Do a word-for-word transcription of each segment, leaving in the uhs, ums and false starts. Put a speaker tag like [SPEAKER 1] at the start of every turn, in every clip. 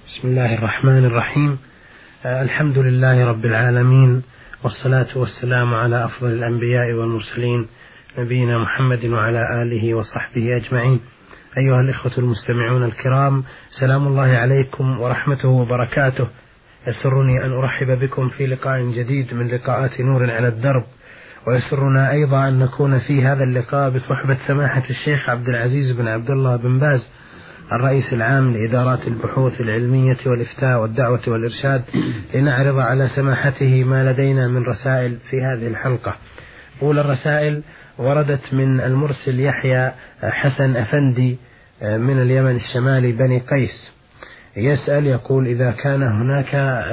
[SPEAKER 1] بسم الله الرحمن الرحيم. آه الحمد لله رب العالمين، والصلاة والسلام على أفضل الأنبياء والمرسلين نبينا محمد وعلى آله وصحبه أجمعين. أيها الإخوة المستمعون الكرام، سلام الله عليكم ورحمته وبركاته. يسرني أن أرحب بكم في لقاء جديد من لقاءات نور على الدرب، ويسرنا أيضا أن نكون في هذا اللقاء بصحبة سماحة الشيخ عبد العزيز بن عبد الله بن باز، الرئيس العام لإدارات البحوث العلمية والإفتاء والدعوة والإرشاد، لنعرض على سماحته ما لدينا من رسائل في هذه الحلقة. أولى الرسائل وردت من المرسل يحيى حسن أفندي من اليمن الشمالي بني قيس، يسأل يقول: إذا كان هناك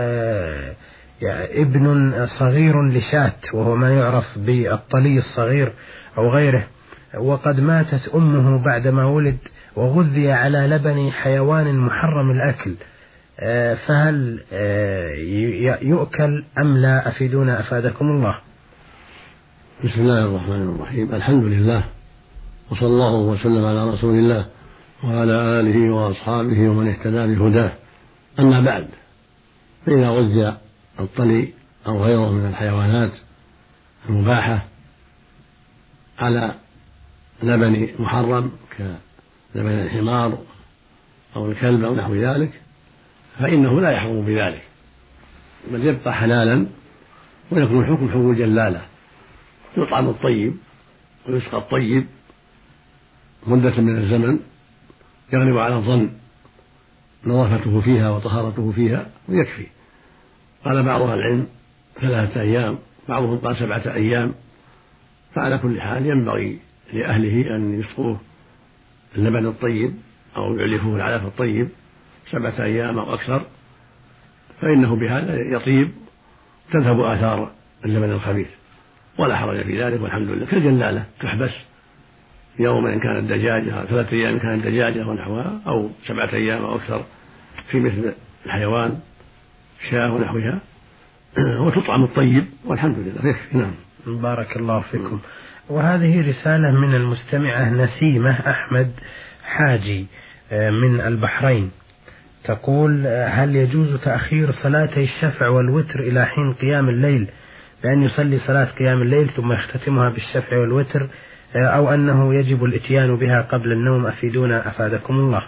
[SPEAKER 1] ابن صغير لشاة، وهو ما يعرف بالطلي الصغير أو غيره، وقد ماتت أمه بعدما ولد وغذي على لبن حيوان محرم الأكل، فهل يؤكل أم لا؟ أفيدونا أفادكم الله.
[SPEAKER 2] بسم الله الرحمن الرحيم. الحمد لله، وصلى الله وسلم على رسول الله وعلى آله وأصحابه ومن اهتدى بهداه. أما بعد، فإذا غذي الطلي أو غيره من الحيوانات المباحة على لبن محرم كلبن الحمار أو الكلب أو نحو ذلك، فإنه لا يحرم بذلك، بل يبقى حلالا ويكون الحكم حكم الجلالة. يطعم الطيب ويسقى الطيب مدة من الزمن يغلب على الظن نظافته فيها وطهارته فيها ويكفي. قال بعض أهل العلم ثلاثة أيام، بعضهم قال سبعة أيام. فعلى كل حال ينبغي لأهله أن يسقوه اللبن الطيب أو يعلفوه العلف الطيب سبعة أيام أو أكثر، فإنه بهذا يطيب تذهب آثار اللبن الخبيث، ولا حرج في ذلك، والحمد لله. كالجلالة تحبس يوما إن كانت دجاجة، ثلاثة أيام إن كانت دجاجة ونحوها، أو سبعة أيام أو أكثر في مثل الحيوان شاة ونحوها، وتطعم الطيب والحمد لله يكفي. نعم.
[SPEAKER 1] بارك الله فيكم. وهذه رسالة من المستمعة نسيمة أحمد حاجي من البحرين، تقول: هل يجوز تأخير صلاتي الشفع والوتر إلى حين قيام الليل، بأن يصلي صلاة قيام الليل ثم يختتمها بالشفع والوتر، أو أنه يجب الإتيان بها قبل النوم؟ أفيدونا أفادكم الله.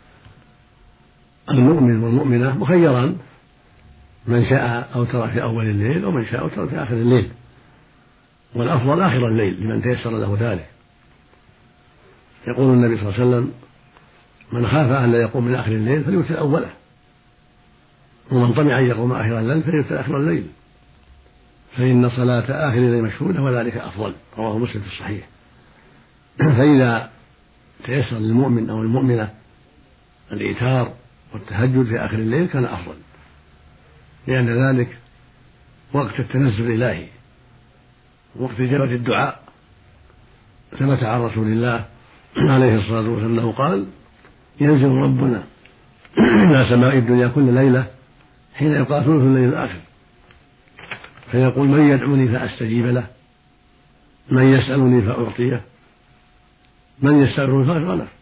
[SPEAKER 2] المؤمن والمؤمنة مخيران، من شاء أوتر في أول الليل ومن شاء أوتر في آخر الليل، والأفضل آخر الليل لمن تيسر له ذلك. يقول النبي صلى الله عليه وسلم: من خاف أن لا يقوم من آخر الليل فليوتر أوله، ومن طمع أن يقوم آخر الليل فليوتر آخر الليل، فإن صلاة آخر الليل مشهودة وذلك أفضل. رواه مسلم في الصحيح. فإذا تيسر للمؤمن أو المؤمنة الإيتار والتهجد في آخر الليل كان أفضل، لأن ذلك وقت التنزل الإلهي، وقت إجابة الدعاء. ثبت عن رسول الله عليه الصلاة والسلام أنه قال: ينزل ربنا إلى سماء الدنيا كل ليلة حين يبقى ثلث الليل الآخر، فيقول: من يدعوني فأستجيب له، من يسألني فأعطيه، من يستغفرني فأغفر له،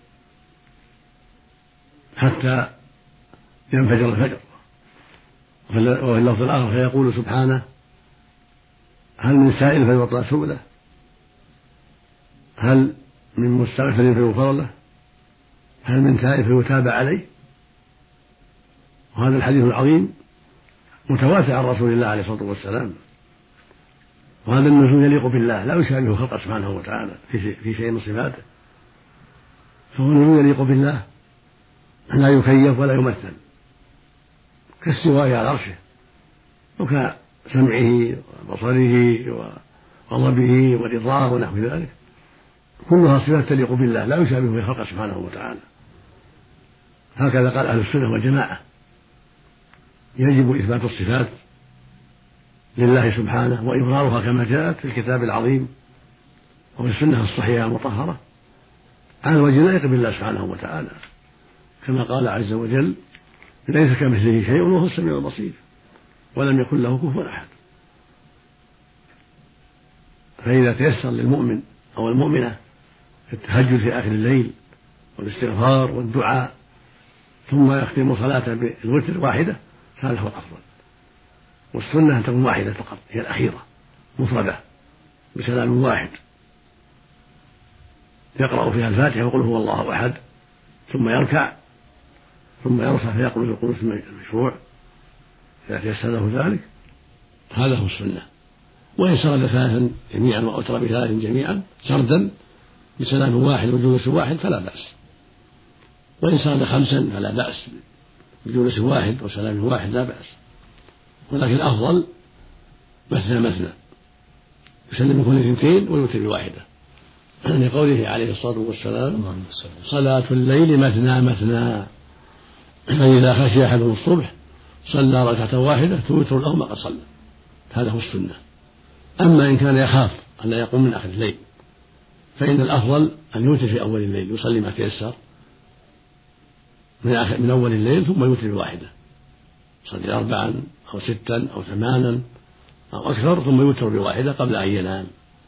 [SPEAKER 2] حتى ينفجر الفجر. وفي اللفظ الآخر فيقول سبحانه: هل من سائل فيعطى سؤله، هل من مستغفر فيغفر له، هل من تائب فيتاب عليه. وهذا الحديث العظيم متواتر عن رسول الله عليه الصلاة والسلام، وهذا النزول يليق بالله، لا يشابه خلقه سبحانه وتعالى في شيء من صفاته، فهو نزول يليق بالله لا يكيف ولا يمثل، كاستوائه على عرشه وكسمعه وبصره وغضبه ورضاه ونحو ذلك، كلها صفات تليق بالله لا يشابه في خلقه سبحانه وتعالى. هكذا قال أهل السنة والجماعة: يجب إثبات الصفات لله سبحانه وإظهارها كما جاءت في الكتاب العظيم وفي السنة الصحيحة المطهرة على الوجه اللائق بالله سبحانه وتعالى، كما قال عز وجل: ليس كمثله شيء وهو السميع البصير ولم يكن له كفوا أحد. فإذا تيسر للمؤمن أو المؤمنة التهجد في آخر الليل والاستغفار والدعاء ثم يختم صلاته بالوتر واحدة هذا هو الأفضل. والسنة أن تكون واحدة فقط هي الأخيرة مفردة بسلام واحد يقرأ فيها الفاتحة ويقول هو الله أحد ثم يركع ثم يرفع فيقول القنوت المشروع إذا تيسر له ذلك. هذا هو السنة. وإن سرد ثلاثا جميعا وأوتر بثلاث جميعا سردا بسلام واحد وجلوس واحد فلا بأس، وإن سرد خمسا فلا بأس بجلوس واحد وسلام واحد لا بأس، ولكن الأفضل مثنى مثنى يسلم كل اثنتين ويوتر بواحدة لقوله عليه الصلاة والسلام صلاة الليل مثنى مثنى فإذا خشي أحدهم الصبح صلى ركعة واحدة توتر له ما قد صلى. هذا هو السنة. أما إن كان يخاف أن لا يقوم من آخر الليل فإن الأفضل أن يوتر في أول الليل يصلي ما تيسر من, آخر من أول الليل ثم يوتر بواحدة يصلي أربعا أو ستا أو ثمانا أو أكثر ثم يوتر بواحدة قبل أن ينام.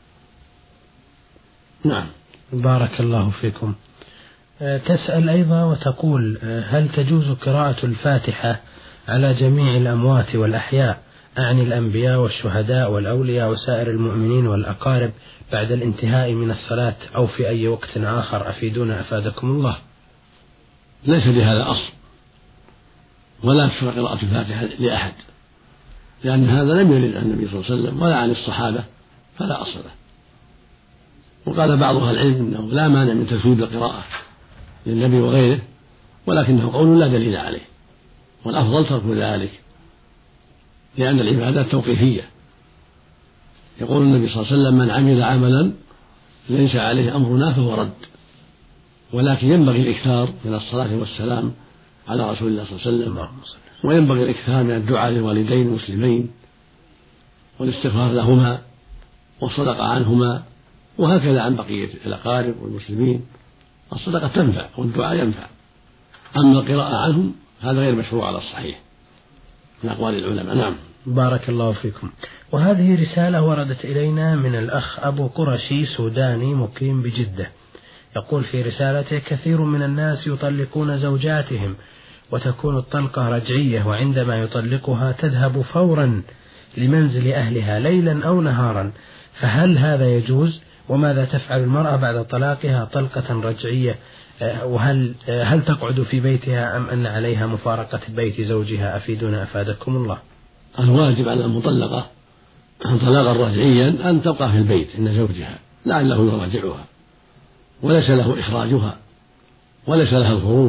[SPEAKER 2] نعم.
[SPEAKER 1] بارك الله فيكم. تسأل أيضا وتقول هل تجوز قراءة الفاتحة على جميع الأموات والأحياء أعني الأنبياء والشهداء والأولياء وسائر المؤمنين والأقارب بعد الانتهاء من الصلاة أو في أي وقت آخر؟ أفيدونا أفادكم الله.
[SPEAKER 2] ليس لهذا أصل ولا تشرع قراءة الفاتحة لأحد لأن هذا لم يرد عن النبي صلى الله عليه وسلم ولا عن الصحابة فلا أصل له. وقال بعض أهل العلم أنه لا مانع من تسويد القراءة للنبي وغيره ولكنه قول لا دليل عليه، والأفضل ترك ذلك لأن العبادات توقيفية. يقول النبي صلى الله عليه وسلم من عمل عملا ليس عليه أمرنا فهو رد، ولكن ينبغي الإكثار من الصلاة والسلام على رسول الله صلى الله عليه وسلم، وينبغي الإكثار من الدعاء للوالدين المسلمين والاستغفار لهما والصدقة عنهما، وهكذا عن بقية الأقارب والمسلمين. الصدقة تنفع والدعاء ينفع، أما القراءة عنهم هذا غير مشروع على الصحيح من أقوال العلماء. نعم.
[SPEAKER 1] بارك الله فيكم. وهذه رسالة وردت إلينا من الأخ أبو قرشي سوداني مقيم بجدة، يقول في رسالته كثير من الناس يطلقون زوجاتهم وتكون الطلقة رجعية، وعندما يطلقها تذهب فورا لمنزل أهلها ليلا أو نهارا، فهل هذا يجوز؟ وماذا تفعل المرأة بعد طلاقها طلقة رجعية؟ وهل هل تقعد في بيتها أم أن عليها مفارقة بيت زوجها؟ أفيدونا أفادكم الله.
[SPEAKER 2] الواجب على المطلقة طلاقا رجعيا أن تبقى في البيت عند زوجها لعله يراجعها، وليس له إخراجها وليس لها الخروج،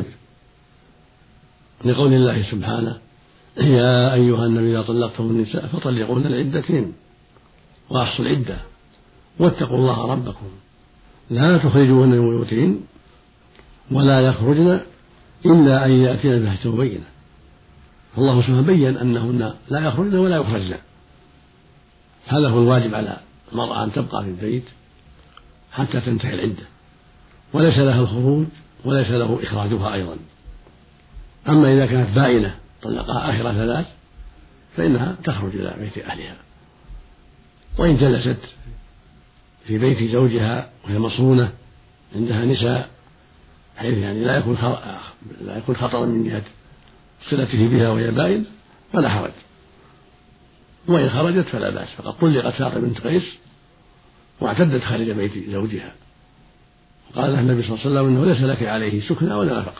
[SPEAKER 2] لقول الله سبحانه يا أيها النبي إذا طلقتم النساء فطلقوهن لعدتهن وأحصوا العدة واتقوا الله ربكم لا تخرجوهن من بيوتهن ولا يخرجن إلا أن يأتين بفاحشة مبينة. الله سبحانه بين أنهن لا يخرجن ولا يخرجن. هذا هو الواجب على المرأة أن تبقى في البيت حتى تنتهي العدة، وليس لها الخروج وليس له إخراجها أيضا. أما إذا كانت بائنة طلقها آخر ثلاث فإنها تخرج إلى بيت أهلها، وإن جلست في بيت زوجها وهي مصونة عندها نساء حيث يعني لا يكون لا يكون خطرا من جهة صلته بها وهي بائن فلا حرج، وإن خرجت فلا بأس. فقد طلقت سارة بنت قيس واعتدت خارج بيت زوجها، وقال لها النبي صلى الله عليه وسلم إنه ليس لك عليه سكنى ولا نفقة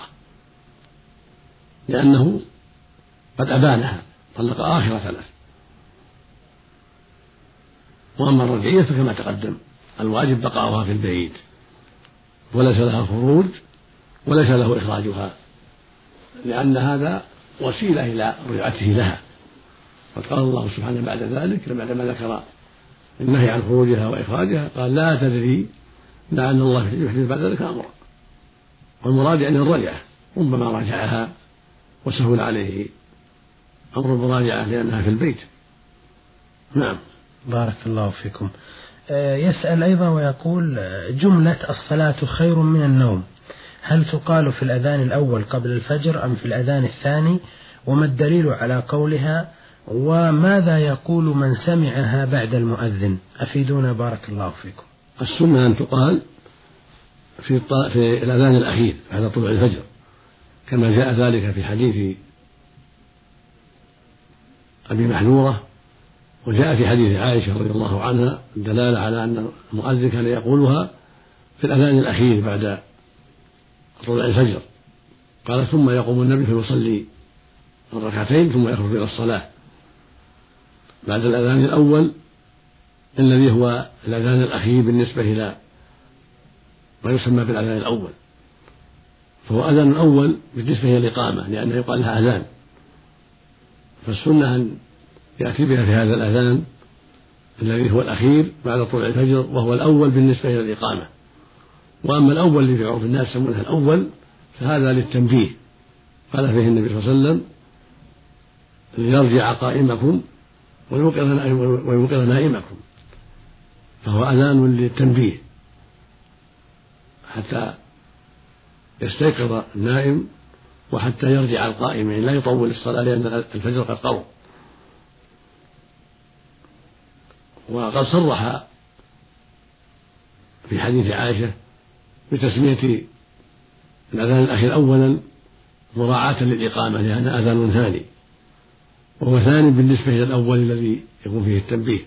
[SPEAKER 2] لأنه قد أبانها طلق آخر ثلاث. وأما الرجعية فكما تقدم الواجب بقاؤها في البيت وليس لها الخروج وليس له إخراجها، لأن هذا وسيلة إلى رجعته لها. وقال الله سبحانه بعد ذلك بعدما ذكر النهي عن خروجها وإخراجها قال لا تدري لعل الله يحدث بعد ذلك أمرا، والمراد يعني الرجعة، ربما راجعها وسهل عليه أمر المراجعة لأنها في البيت. نعم.
[SPEAKER 1] بارك الله فيكم. يسأل أيضا ويقول جملة الصلاة خير من النوم هل تقال في الأذان الأول قبل الفجر أم في الأذان الثاني؟ وما الدليل على قولها؟ وماذا يقول من سمعها بعد المؤذن؟ أفيدونا بارك الله فيكم.
[SPEAKER 2] السنة أن تقال في, في الأذان الأخير بعد طلوع الفجر كما جاء ذلك في حديث أبي محذورة، وجاء في حديث عائشة رضي الله عنها الدلالة على أن المؤذن كان يقولها في الأذان الأخير بعد طلوع الفجر. قال ثم يقوم النبي فيصلي الركعتين ثم يخرج إلى الصلاة بعد الأذان الأول الذي هو الأذان الأخير بالنسبة إلى ما يسمى بالأذان الأول، فهو أذان الأول بالنسبة إلى الإقامة لأنه يقال لها أذان، فالسنة أن يأتي بها في هذا الأذان الذي هو الأخير بعد طلوع الفجر وهو الأول بالنسبة إلى الإقامة. وأما الأول الذي في عرف الناس يسمونه الأول فهذا للتنبيه، قال فيه النبي صلى الله عليه وسلم ليرجع قائمكم ويوقظ نائمكم، فهو أذان للتنبيه حتى يستيقظ النائم وحتى يرجع القائم، يعني لا يطول الصلاة لأن الفجر قد قرب. وقد صرح في حديث عائشة بتسمية الأذان الأخير أولا مراعاة للإقامة لأن أذان ثاني، وهو ثاني بالنسبة إلى الأول الذي يكون فيه التنبيه.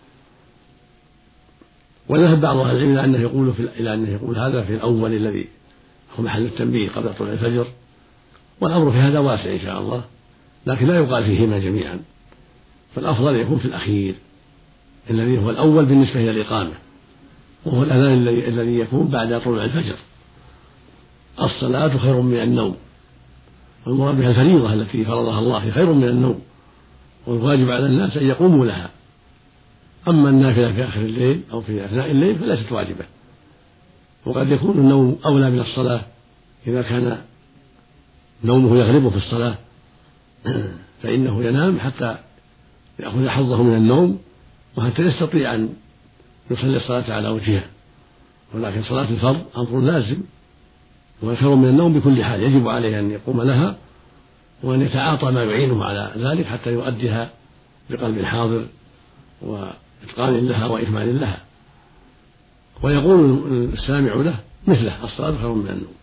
[SPEAKER 2] وذهب بعض أهل العلم إلى أنه يقول في إلى أنه يقول هذا في الأول الذي هو محل التنبيه قبل طلوع الفجر، والأمر في هذا واسع إن شاء الله، لكن لا يقال فيهما جميعا، فالأفضل يكون في الأخير الذي هو الأول بالنسبة إلى الإقامة، وهو الأذان الذي يكون بعد طلوع الفجر. الصلاة خير من النوم، والمراد بها الفريضة التي فرضها الله خير من النوم، والواجب على الناس أن يقوموا لها. أما النافلة في آخر الليل أو في أثناء الليل فليست واجبة، وقد يكون النوم أولى من الصلاة إذا كان نومه يغلبه في الصلاة فإنه ينام حتى يأخذ حظه من النوم وحتى يستطيع أن يصلي الصلاة على وجهها. ولكن صلاة الفرض أمر لازم وخير من النوم بكل حال، يجب عليه أن يقوم لها وأن يتعاطى ما يعينه على ذلك حتى يؤديها بقلب حاضر وإتقان لها وإكمال لها. ويقول السامع له مثله الصلاة خير من النوم،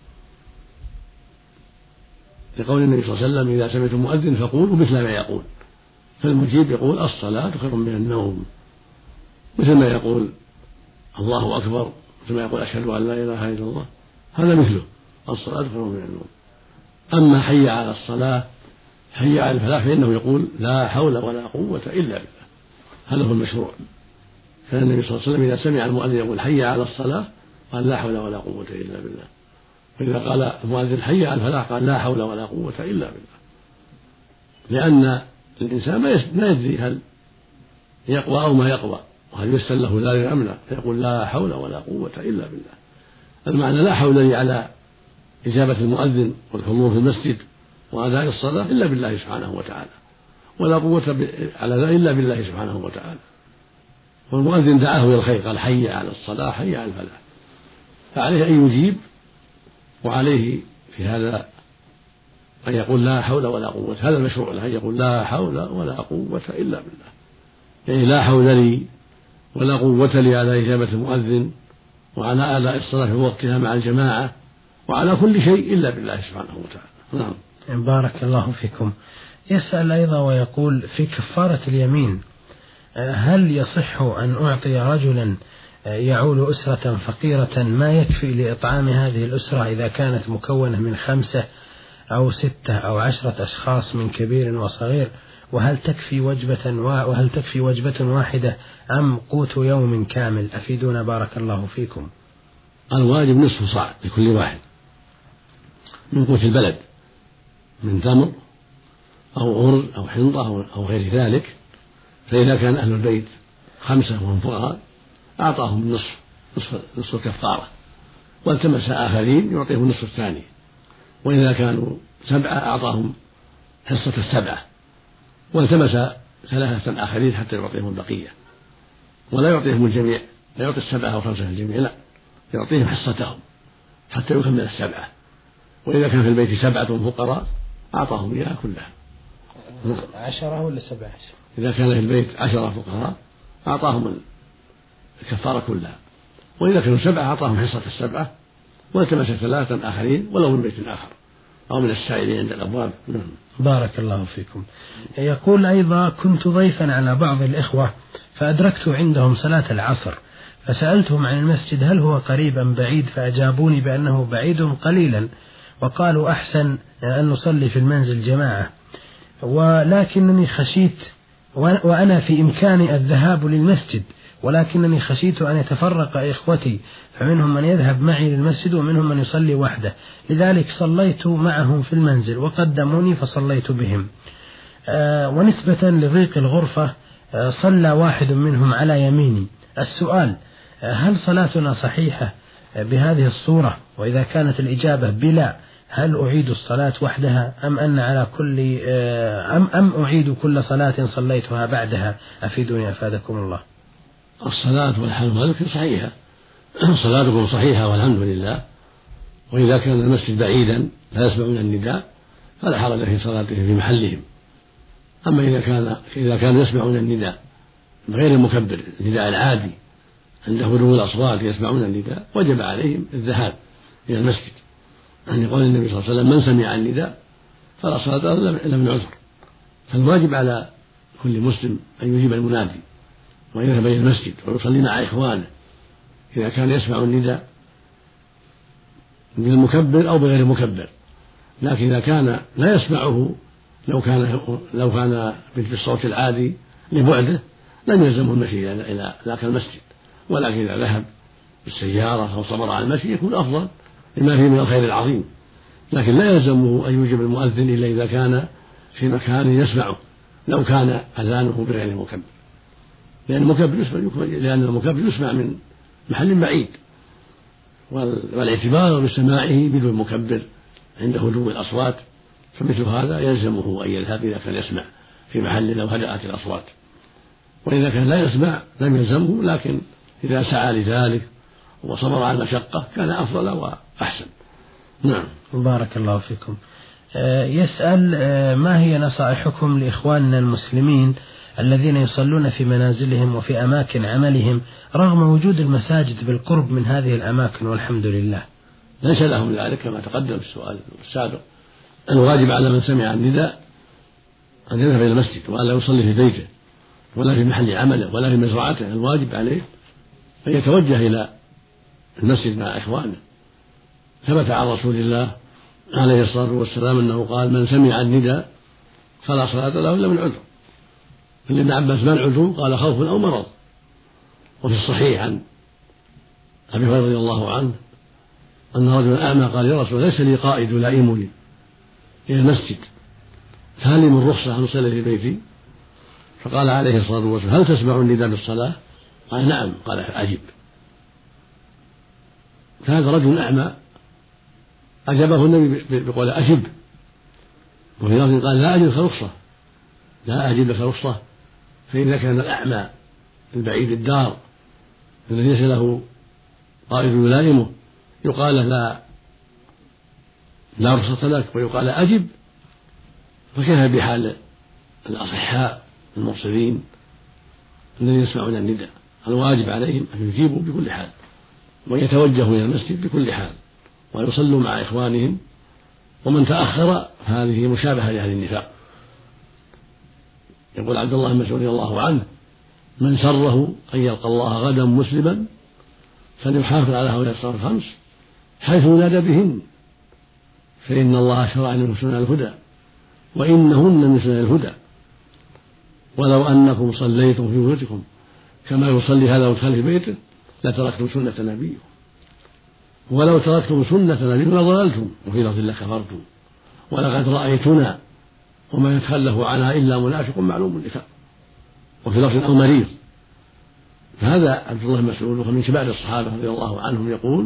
[SPEAKER 2] لقول النبي صلى الله عليه وسلم إذا سمعتم مؤذن فقولوا مثل ما يقول، فالمجيب يقول الصلاة خير من النوم، مثل ما يقول الله أكبر، مثل ما يقول أشهد أن لا إله إلا الله، هذا مثله الصلاة خير من النوم. أما حي على الصلاة حي على الفلاح فإنه يقول لا حول ولا قوة إلا بالله، هذا هو المشروع. كان النبي صلى الله عليه وسلم إذا سمع المؤذن يقول حي على الصلاة قال لا حول ولا قوة إلا بالله، وإذا قال المؤذن حي على الفلاح قال لا حول ولا قوة إلا بالله، لأن الإنسان ما يدري هل يقوى أو ما يقوى وهل يسر له ذلك أم لا، فيقول لا حول ولا قوة إلا بالله. المعنى لا حول لي على إجابة المؤذن والحضور في المسجد وأداء الصلاة إلا بالله سبحانه وتعالى، ولا قوة على ذلك إلا بالله سبحانه وتعالى. والمؤذن دعاه إلى الخير قال حي على الصلاة حي على الفلاح، فعليه أن يجيب، وعليه في هذا أن يقول لا حول ولا قوة، هذا المشروع له أن يقول لا حول ولا قوة إلا بالله، يعني لا حول لي ولا قوة لي على إجابة المؤذن وعلى أداء الصلاة في وقتها مع الجماعة وعلى كل شيء إلا بالله سبحانه وتعالى.
[SPEAKER 1] نعم. بارك الله فيكم. يسأل أيضا ويقول في كفارة اليمين هل يصح أن أعطي رجلا يعول أسرة فقيرة ما يكفي لإطعام هذه الأسرة إذا كانت مكونة من خمسة أو ستة أو عشرة أشخاص من كبير وصغير، وهل تكفي وجبة وهل تكفي وجبة واحدة أم قوت يوم كامل؟ أفيدونا بارك الله فيكم.
[SPEAKER 2] الواجب نصف صاع لكل واحد من قوت البلد من تمر أو غر أو حنطة أو غير ذلك، فإذا كان أهل البيت خمسة وهم فقراء أعطاهم النصف نصف, نصف الكفارة، والتمس آخرين يعطيهم النصف الثاني، وإذا كانوا سبعة أعطاهم حصة السبعة، والتمس ثلاثة آخرين حتى يعطيهم البقية، ولا يعطيهم الجميع، لا يعطي السبعة أو خمسة الجميع، لا يعطيهم حصتهم حتى يكمل السبعة. وإذا كان في البيت سبعة فقراء أعطاهم إياها كلها.
[SPEAKER 1] عشرة ولا سبعة؟
[SPEAKER 2] إذا كان في البيت عشرة فقراء أعطاهم الكفارة كلها، وإذا كانوا سبعة أعطاهم حصة السبعة، والتمس ثلاثة آخرين ولو من بيت آخر أو من السائلين عند الأبواب.
[SPEAKER 1] بارك الله فيكم. يقول أيضا: كنت ضيفا على بعض الإخوة فأدركت عندهم صلاة العصر، فسألتهم عن المسجد هل هو قريب أم بعيد، فأجابوني بأنه بعيد قليلا، وقالوا أحسن أن نصلي في المنزل جماعة، ولكنني خشيت وأنا في إمكاني الذهاب للمسجد، ولكنني خشيت أن يتفرق إخوتي، فمنهم من يذهب معي للمسجد ومنهم من يصلي وحده، لذلك صليت معهم في المنزل وقدموني فصليت بهم. آه ونسبة لضيق الغرفة آه صلى واحد منهم على يميني. السؤال: آه هل صلاتنا صحيحة آه بهذه الصورة؟ وإذا كانت الإجابة بلا، هل أعيد الصلاة وحدها أم أن على كل آه أم أم أعيد كل صلاة صليتها بعدها؟ أفيدوني أفادكم الله.
[SPEAKER 2] الصلاة والحمد لله صحيحة، صلاتكم صحيحة والحمد لله. وإذا كان المسجد بعيدا لا يسمعون النداء فلا حرج في صلاتهم في محلهم. أما إذا كان إذا كانوا يسمعون النداء غير المكبر، النداء العادي عند هدوء الأصوات يسمعون النداء، وجب عليهم الذهاب إلى المسجد، يعني قول النبي صلى الله عليه وسلم: من سمع النداء فلا صلاة إلا من عذر. فالواجب على كل مسلم أن يجيب المنادي ويذهب إلى المسجد ويصلي مع إخوانه إذا كان يسمع النداء بالمكبر أو بغير المكبر. لكن إذا كان لا يسمعه لو كان لو كان بالصوت العادي لبعده لم يلزمه المشي إلى ذاك المسجد، ولكن إذا ذهب بالسيارة أو صبر على المشي يكون أفضل لما فيه من الخير العظيم. لكن لا يلزمه أن يوجب المؤذن إلا إذا كان في مكان يسمعه، لو كان أذانه بغير المكبر، لأن المكبر يسمع لأن المكبر يسمع من محل بعيد، والاعتبار بسماعه بدون مكبر عند هدوء الأصوات، فمثل هذا يلزمه أن يذهب إذا كان يسمع في محل لو هدأت الأصوات. وإذا كان لا يسمع لم يلزمه، لكن إذا سعى لذلك وصبر على المشقة كان أفضل وأحسن. نعم.
[SPEAKER 1] بارك الله فيكم. يسأل: ما هي نصائحكم لإخواننا المسلمين الذين يصلون في منازلهم وفي أماكن عملهم رغم وجود المساجد بالقرب من هذه الأماكن والحمد لله؟
[SPEAKER 2] ليس لهم ذلك كما تقدم في السؤال السابق. الواجب على من سمع النداء أن يذهب إلى المسجد وألا يصلي في بيته ولا في محل عمله ولا في مزرعته. الواجب عليه أن يتوجه إلى المسجد مع إخوانه. ثبت عن رسول الله عليه الصلاة والسلام أنه قال: من سمع النداء فلا صلاة له إلا من عذر. ابن عباس: ما العذر؟ قال: خوف أو مرض. وفي الصحيح عن أبي هريرة رضي الله عنه أن رجلا أعمى قال: يا رسول الله، ليس لي قائد يلائمني إلى المسجد، فهل لي من رخصة أن أصلي في بيتي؟ فقال عليه الصلاة والسلام: هل تسمع النداء بالصلاة؟ قال: نعم. قال: أجب. فهذا رجل أعمى أجابه النبي بقول أجب، وفي لفظ قال: لا أجد لك رخصة، لا أجد لك رخصة. فإذا كان الأعمى البعيد الدار الذي ليس له قائد يلائمه يقال لا لا رخصة لك ويقال أجب، فكيف بحال الأصحاء المرسلين الذين يسمعون النداء؟ الواجب عليهم أن يجيبوا بكل حال ويتوجهوا إلى المسجد بكل حال ويصلوا مع إخوانهم. ومن تأخر فهذه مشابهة لأهل النفاق. يقول عبد الله بن مسعود رضي الله عنه: من سره أن يلقى الله غدا مسلما فليحافظ على هؤلاء الصلوات الخمس حيث نادى بهن، فإن الله شرع لكم سنن الهدى وإنهن من سنن الهدى، ولو أنكم صليتم في بيوتكم كما يصلي هذا ويصلي في بيته لتركتم سنة نبيكم، ولو تركتم سنة نبيكم لضللتم، وفي لفظ لكفرتم، ولقد رأيتنا وما يتخلف عنها إلا منافق معلوم النفاق، وفي لفظ أو مريض. فهذا عبد الله بن مسعود ومن كبار الصحابة رضي الله عنهم يقول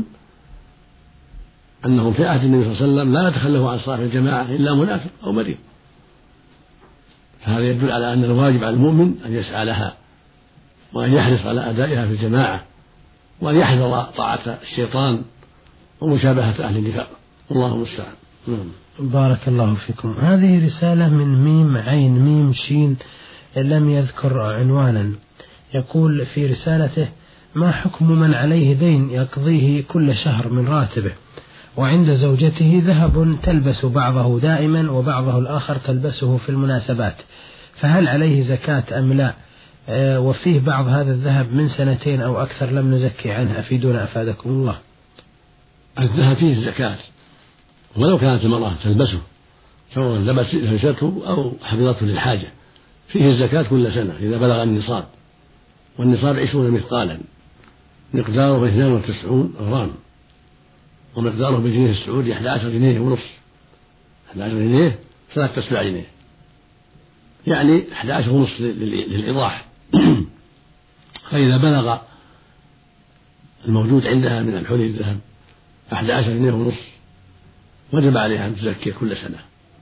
[SPEAKER 2] أنهم في عهد النبي صلى الله عليه وسلم لا يتخلفوا عن صلاة الجماعة إلا منافق أو مريض. فهذا يدل على أن الواجب على المؤمن أن يسعى لها وأن يحرص على أدائها في الجماعة وأن يحذر طاعة الشيطان ومشابهة أهل النفاق. الله المستعان.
[SPEAKER 1] بارك الله فيكم. هذه رسالة من ميم عين ميم شين لم يذكر عنوانا. يقول في رسالته: ما حكم من عليه دين يقضيه كل شهر من راتبه وعند زوجته ذهب تلبس بعضه دائما وبعضه الآخر تلبسه في المناسبات، فهل عليه زكاة أم لا؟ وفيه بعض هذا الذهب من سنتين أو أكثر لم نزكي عنه، أفيدونا أفادكم الله.
[SPEAKER 2] الذهب فيه الزكاة ولو كانت المرأة تلبسه، سواء لبسته أو حفظته للحاجة، فيه الزكاة كل سنة إذا بلغ النصاب، والنصاب عشرون مثقالا، مقداره اثنان وتسعون غرام، ومقداره بالجنيه السعودي أحد عشر جنيه ونصف، أحد عشر جنيه ثلاثة أسباع جنيه، يعني أحد عشر ونصف للإيضاح. فإذا بلغ الموجود عندها من الحلي الذهب أحد عشر جنيه ونصف وجب عليها أن تزكي كل سنة،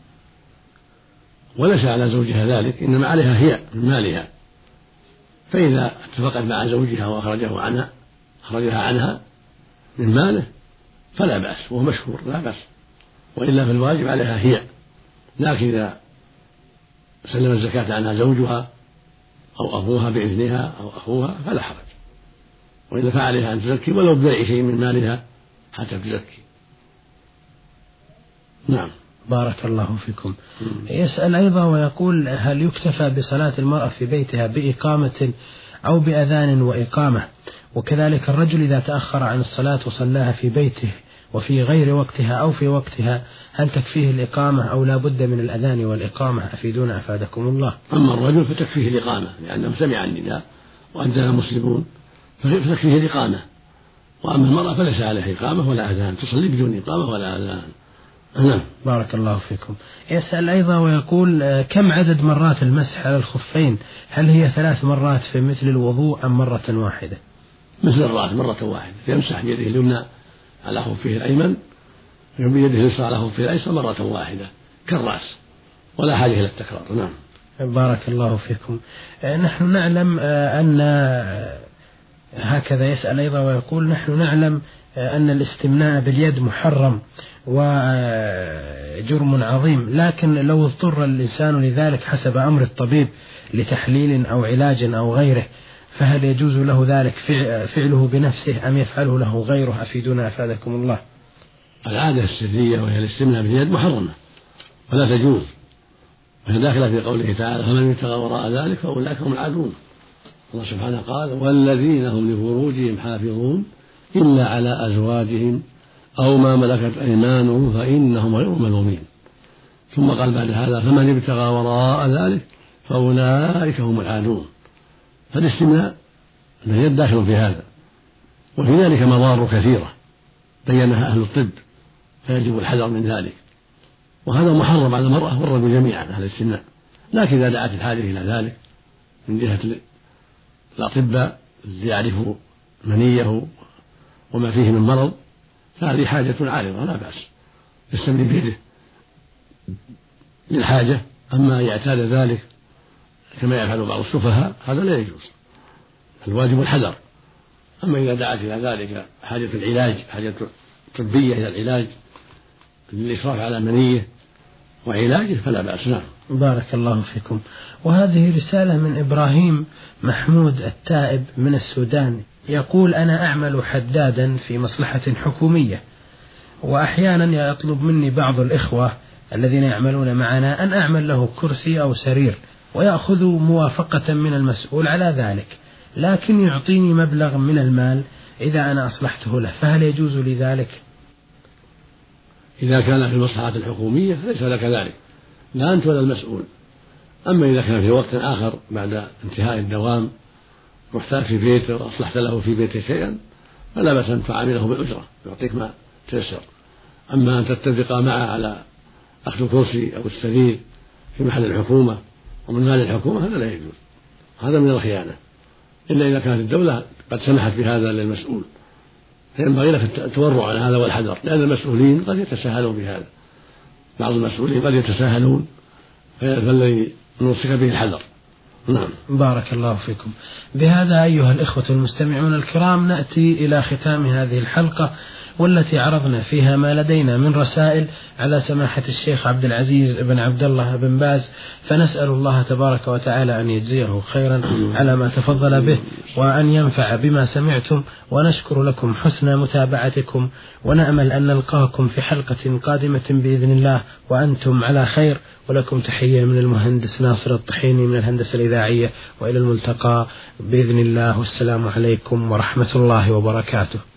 [SPEAKER 2] وليس على زوجها ذلك، إنما عليها هي من مالها، فإذا اتفقت مع زوجها وأخرجه عنها أخرجها عنها من ماله فلا بأس، وهو مشهور لا بأس، وإلا فالواجب عليها هي، لكن إذا سلم الزكاة عنها زوجها أو أبوها بإذنها أو أخوها فلا حرج، وإذا فعلها أن تزكي ولو ببيع شيء من مالها حتى تزكي. نعم.
[SPEAKER 1] بارك الله فيكم. يسأل أيضا ويقول: هل يكتفى بصلاة المرأة في بيتها بإقامة أو بأذان وإقامة؟ وكذلك الرجل إذا تأخر عن الصلاة وصلاها في بيته وفي غير وقتها أو في وقتها، هل تكفيه الإقامة أو لا بد من الأذان والإقامة؟ أفيدونا أفادكم الله.
[SPEAKER 2] أما الرجل فتكفيه الإقامة لأنه سمع النداء وأذن المسلمون فتكفيه الإقامة، وأما المرأة فليس عليها إقامة ولا أذان، تصلي بدون إقامة ولا أذان. نعم.
[SPEAKER 1] بارك الله فيكم. يسأل أيضا ويقول: كم عدد مرات المسح على الخفين؟ هل هي ثلاث مرات في مثل الوضوء أم مرة واحدة؟
[SPEAKER 2] مثل الرأس مرة واحدة، يمسح بيده اليمنى على خفه الأيمن وبيده اليسرى على خفه الأيسر مرة واحدة كالرأس، ولا حاجة إلى التكرار. نعم.
[SPEAKER 1] بارك الله فيكم. نحن نعلم أن هكذا يسأل أيضا ويقول: نحن نعلم أن الاستمناء باليد محرم وجرم عظيم، لكن لو اضطر الإنسان لذلك حسب أمر الطبيب لتحليل أو علاج أو غيره، فهل يجوز له ذلك فعله بنفسه أم يفعله له غيره؟ أفيدونا أفادكم الله.
[SPEAKER 2] العادة السرية وهي الاستمناء باليد محرمة ولا تجوز، وهي داخلة في قوله تعالى: فمن ابتغى وراء ذلك فأولئك هم العادون. الله سبحانه قال: والذين هم لفروجهم حافظون إلا على أزواجهم أو ما ملكت أيمانهم فإنهم غير ملومين. ثم قال بعد هذا: فمن ابتغى وراء ذلك فأولئك هم العادون. فالاستمناء باليد داخل في هذا، وفي ذلك مضار كثيرة بينها أهل الطب، فيجب الحذر من ذلك، وهذا محرم على المرأة والرجل جميعا هذا الاستمناء، لكن إذا دعت الحاجة إلى ذلك من جهة الأطباء ليعرفوا منيه وما فيه من مرض فهذه حاجة عارضة لا بأس، يستمر بيده للحاجة. أما يعتاد ذلك كما يفعل بعض السفهاء هذا لا يجوز، الواجب الحذر. أما إذا دعت إلى ذلك حاجة العلاج، حاجة طبية إلى العلاج للإشراف على منيه وعلاجه فلا بأس. نعم.
[SPEAKER 1] بارك الله فيكم. وهذه رسالة من إبراهيم محمود التائب من السودان، يقول: أنا أعمل حدادا في مصلحة حكومية، وأحيانا يطلب مني بعض الإخوة الذين يعملون معنا أن أعمل له كرسي أو سرير، ويأخذ موافقة من المسؤول على ذلك، لكن يعطيني مبلغ من المال إذا أنا أصلحته له، فهل يجوز لي ذلك؟
[SPEAKER 2] إذا كان في المصلحة الحكومية ليس لك ذلك، لا أنت ولا المسؤول. أما إذا كان في وقت آخر بعد انتهاء الدوام محتاج في بيته وأصلحت له في بيته شيئا فلا بأس أن تعامله بالأجرة، يعطيك ما تيسر. أما أن تتفقا معه على أخذ الكرسي أو السرير في محل الحكومة ومن مال الحكومة هذا لا يجوز، هذا من الخيانة، إلا إذا كانت الدولة قد سمحت بهذا للمسؤول، فينبغي لك التورع عن هذا والحذر، لأن المسؤولين قد يتساهلون بهذا، بعض المسؤولين قد يتساهلون، فالذي نوصيك به الحذر. نعم.
[SPEAKER 1] بارك الله فيكم. بهذا أيها الإخوة المستمعون الكرام نأتي إلى ختام هذه الحلقة، والتي عرضنا فيها ما لدينا من رسائل على سماحة الشيخ عبد العزيز بن عبد الله بن باز، فنسأل الله تبارك وتعالى أن يجزيه خيرا على ما تفضل به، وأن ينفع بما سمعتم، ونشكر لكم حسن متابعتكم، ونأمل أن نلقاكم في حلقة قادمة بإذن الله وأنتم على خير. ولكم تحية من المهندس ناصر الطحيني من الهندسة الإذاعية، وإلى الملتقى بإذن الله، والسلام عليكم ورحمة الله وبركاته.